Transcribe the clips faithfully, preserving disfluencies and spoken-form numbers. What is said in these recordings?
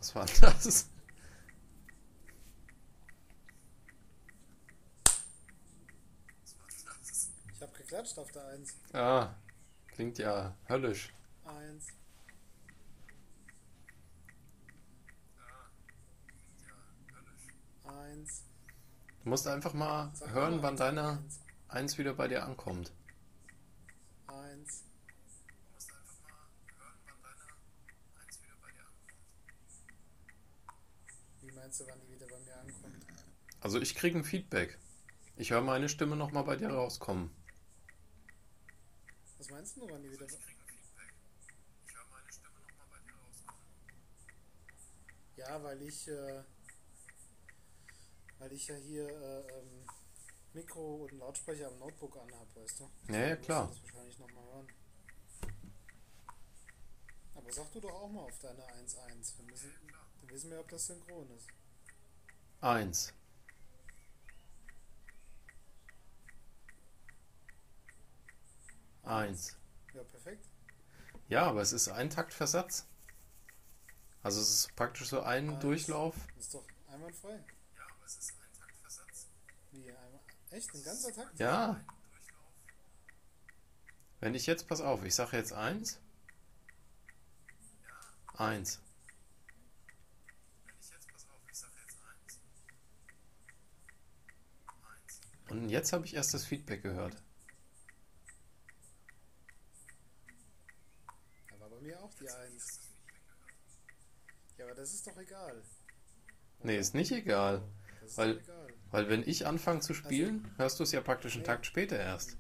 Was war das? Ich habe geklatscht auf der eins. Ah, klingt ja höllisch. eins. eins. Du musst einfach mal Sag hören, mal wann eins. deine eins. eins wieder bei dir ankommt. eins. Wie meinst du, wann die wieder bei mir ankommt? Also ich kriege ein Feedback. Ich höre meine Stimme nochmal bei dir rauskommen. Was meinst du, wann die wieder... Ja, weil ich, äh, weil ich ja hier äh, ähm, Mikro und Lautsprecher am Notebook anhab, weißt du? Ja, ja, Deswegen musst du klar. das wahrscheinlich nochmal hören. Aber sag du doch auch mal auf deine eins eins. Wir müssen, dann wissen wir, ob das synchron ist. Eins. Eins. Ja, perfekt. Ja, aber es ist ein Taktversatz. Also es ist praktisch so ein Eins. Durchlauf. Das ist doch einwandfrei. Wie, einmal? Echt? Ein ganzer Takt? Ja. Wenn ich jetzt, pass auf, ich sage jetzt eins. Eins. Und jetzt habe ich erst das Feedback gehört. Da war bei mir auch die eins. Ja, aber das ist doch egal. Nee, Oder? ist nicht egal. Das ist Weil, doch egal. weil wenn ich anfange zu spielen, hörst du es ja praktisch einen Nee. Takt später erst.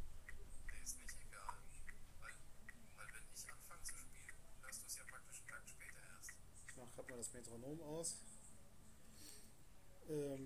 Ich mach grad mal das Metronom aus. Ähm,